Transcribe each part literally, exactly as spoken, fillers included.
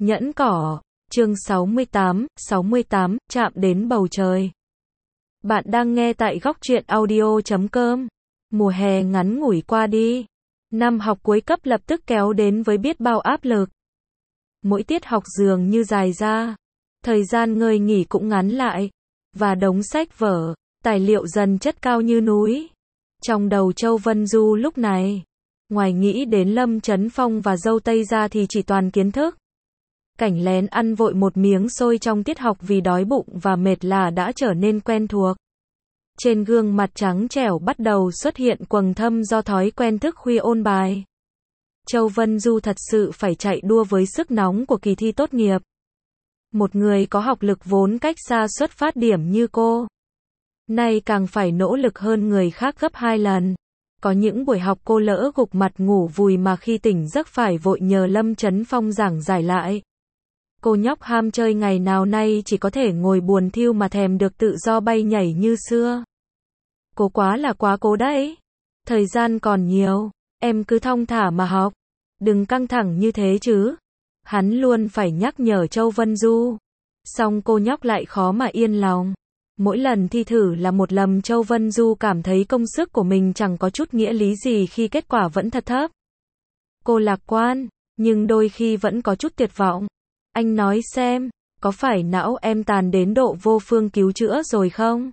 Nhẫn cỏ, chương sáu mươi tám, sáu mươi tám, chạm đến bầu trời. Bạn đang nghe tại góc truyện audio chấm com. Mùa hè ngắn ngủi qua đi. Năm học cuối cấp lập tức kéo đến với biết bao áp lực. Mỗi tiết học dường như dài ra. Thời gian ngơi nghỉ cũng ngắn lại. Và đống sách vở, tài liệu dần chất cao như núi. Trong đầu Châu Vân Du lúc này, ngoài nghĩ đến Lâm Chấn Phong và dâu tây ra thì chỉ toàn kiến thức. Cảnh lén ăn vội một miếng xôi trong tiết học vì đói bụng và mệt là đã trở nên quen thuộc. Trên gương mặt trắng trẻo bắt đầu xuất hiện quầng thâm do thói quen thức khuya ôn bài. Châu Vân Du thật sự phải chạy đua với sức nóng của kỳ thi tốt nghiệp. Một người có học lực vốn cách xa xuất phát điểm như cô, nay càng phải nỗ lực hơn người khác gấp hai lần. Có những buổi học cô lỡ gục mặt ngủ vùi mà khi tỉnh giấc phải vội nhờ Lâm Chấn Phong giảng giải lại. Cô nhóc ham chơi ngày nào nay chỉ có thể ngồi buồn thiu mà thèm được tự do bay nhảy như xưa. Cô quá là quá cố đấy. Thời gian còn nhiều, em cứ thong thả mà học. Đừng căng thẳng như thế chứ. Hắn luôn phải nhắc nhở Châu Vân Du. Xong cô nhóc lại khó mà yên lòng. Mỗi lần thi thử là một lầm, Châu Vân Du cảm thấy công sức của mình chẳng có chút nghĩa lý gì khi kết quả vẫn thật thấp. Cô lạc quan, nhưng đôi khi vẫn có chút tuyệt vọng. Anh nói xem, có phải não em tàn đến độ vô phương cứu chữa rồi không?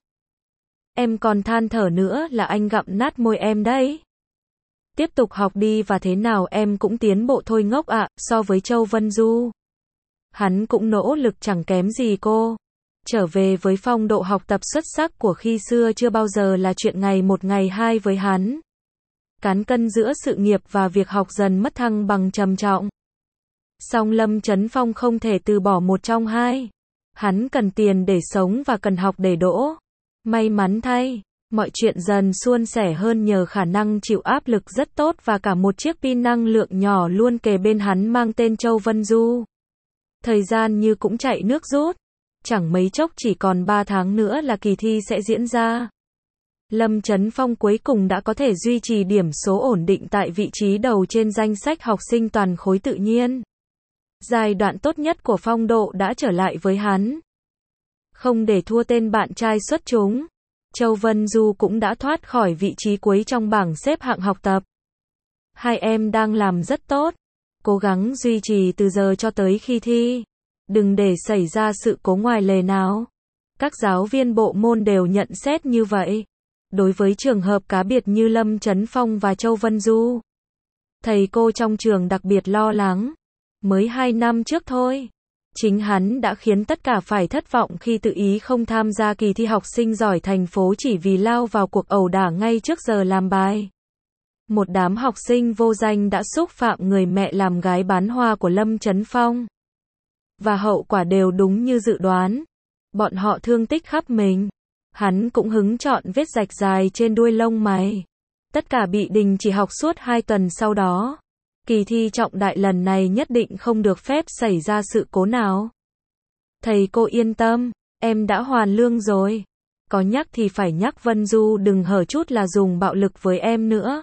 Em còn than thở nữa là anh gặm nát môi em đấy. Tiếp tục học đi và thế nào em cũng tiến bộ thôi ngốc ạ. So với Châu Vân Du, hắn cũng nỗ lực chẳng kém gì cô. Trở về với phong độ học tập xuất sắc của khi xưa chưa bao giờ là chuyện ngày một ngày hai với hắn. Cán cân giữa sự nghiệp và việc học dần mất thăng bằng trầm trọng. Song Lâm Chấn Phong không thể từ bỏ một trong hai. Hắn cần tiền để sống và cần học để đỗ. May mắn thay, mọi chuyện dần suôn sẻ hơn nhờ khả năng chịu áp lực rất tốt và cả một chiếc pin năng lượng nhỏ luôn kề bên hắn mang tên Châu Vân Du. Thời gian như cũng chạy nước rút. Chẳng mấy chốc chỉ còn ba tháng nữa là kỳ thi sẽ diễn ra. Lâm Chấn Phong cuối cùng đã có thể duy trì điểm số ổn định tại vị trí đầu trên danh sách học sinh toàn khối tự nhiên. Giai đoạn tốt nhất của phong độ đã trở lại với hắn. Không để thua tên bạn trai xuất chúng, Châu Vân Du cũng đã thoát khỏi vị trí cuối trong bảng xếp hạng học tập. Hai em đang làm rất tốt. Cố gắng duy trì từ giờ cho tới khi thi. Đừng để xảy ra sự cố ngoài lề nào. Các giáo viên bộ môn đều nhận xét như vậy. Đối với trường hợp cá biệt như Lâm Chấn Phong và Châu Vân Du, thầy cô trong trường đặc biệt lo lắng. Mới hai năm trước thôi, chính hắn đã khiến tất cả phải thất vọng khi tự ý không tham gia kỳ thi học sinh giỏi thành phố chỉ vì lao vào cuộc ẩu đả ngay trước giờ làm bài. Một đám học sinh vô danh đã xúc phạm người mẹ làm gái bán hoa của Lâm Chấn Phong. Và hậu quả đều đúng như dự đoán. Bọn họ thương tích khắp mình. Hắn cũng hứng chọn vết rạch dài trên đuôi lông mày. Tất cả bị đình chỉ học suốt hai tuần sau đó. Kỳ thi trọng đại lần này nhất định không được phép xảy ra sự cố nào. Thầy cô yên tâm, em đã hoàn lương rồi. Có nhắc thì phải nhắc Vân Du đừng hở chút là dùng bạo lực với em nữa.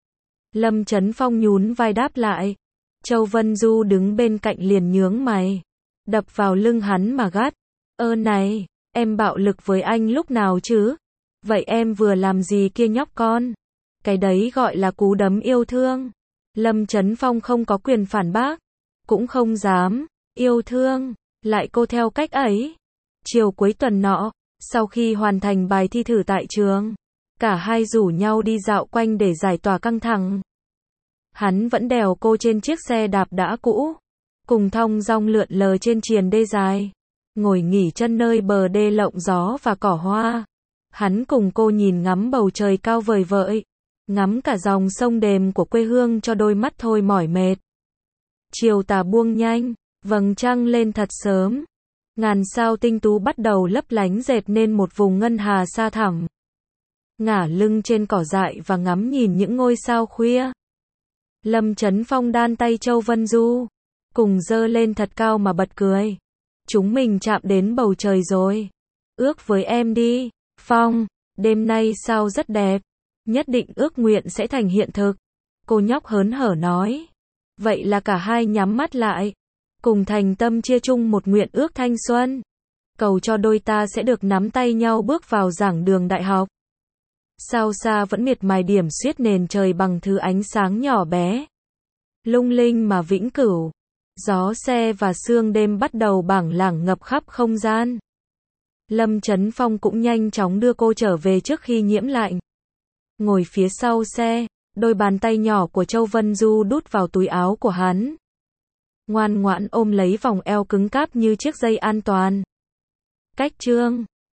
Lâm Chấn Phong nhún vai đáp lại. Châu Vân Du đứng bên cạnh liền nhướng mày, đập vào lưng hắn mà gắt. Ơ này, em bạo lực với anh lúc nào chứ? Vậy em vừa làm gì kia nhóc con? Cái đấy gọi là cú đấm yêu thương. Lâm Chấn Phong không có quyền phản bác, cũng không dám. Yêu thương, lại cô theo cách ấy. Chiều cuối tuần nọ, sau khi hoàn thành bài thi thử tại trường, cả hai rủ nhau đi dạo quanh để giải tỏa căng thẳng. Hắn vẫn đèo cô trên chiếc xe đạp đã cũ, cùng thong dong lượn lờ trên triền đê dài, ngồi nghỉ chân nơi bờ đê lộng gió và cỏ hoa. Hắn cùng cô nhìn ngắm bầu trời cao vời vợi, ngắm cả dòng sông đềm của quê hương cho đôi mắt thôi mỏi mệt. Chiều tà buông nhanh, vầng trăng lên thật sớm. Ngàn sao tinh tú bắt đầu lấp lánh dệt nên một vùng ngân hà xa thẳm. Ngả lưng trên cỏ dại và ngắm nhìn những ngôi sao khuya. Lâm Chấn Phong đan tay Châu Vân Du, cùng giơ lên thật cao mà bật cười. Chúng mình chạm đến bầu trời rồi. Ước với em đi, Phong, đêm nay sao rất đẹp. Nhất định ước nguyện sẽ thành hiện thực. Cô nhóc hớn hở nói. Vậy là cả hai nhắm mắt lại. cùng thành tâm chia chung một nguyện ước thanh xuân. Cầu cho đôi ta sẽ được nắm tay nhau bước vào giảng đường đại học. Sao xa vẫn miệt mài điểm xuyết nền trời bằng thứ ánh sáng nhỏ bé, lung linh mà vĩnh cửu. Gió se và sương đêm bắt đầu bảng lảng ngập khắp không gian. Lâm Chấn Phong cũng nhanh chóng đưa cô trở về trước khi nhiễm lạnh. Ngồi phía sau xe, đôi bàn tay nhỏ của Châu Vân Du đút vào túi áo của hắn. Ngoan ngoãn ôm lấy vòng eo cứng cáp như chiếc dây an toàn. Cách chương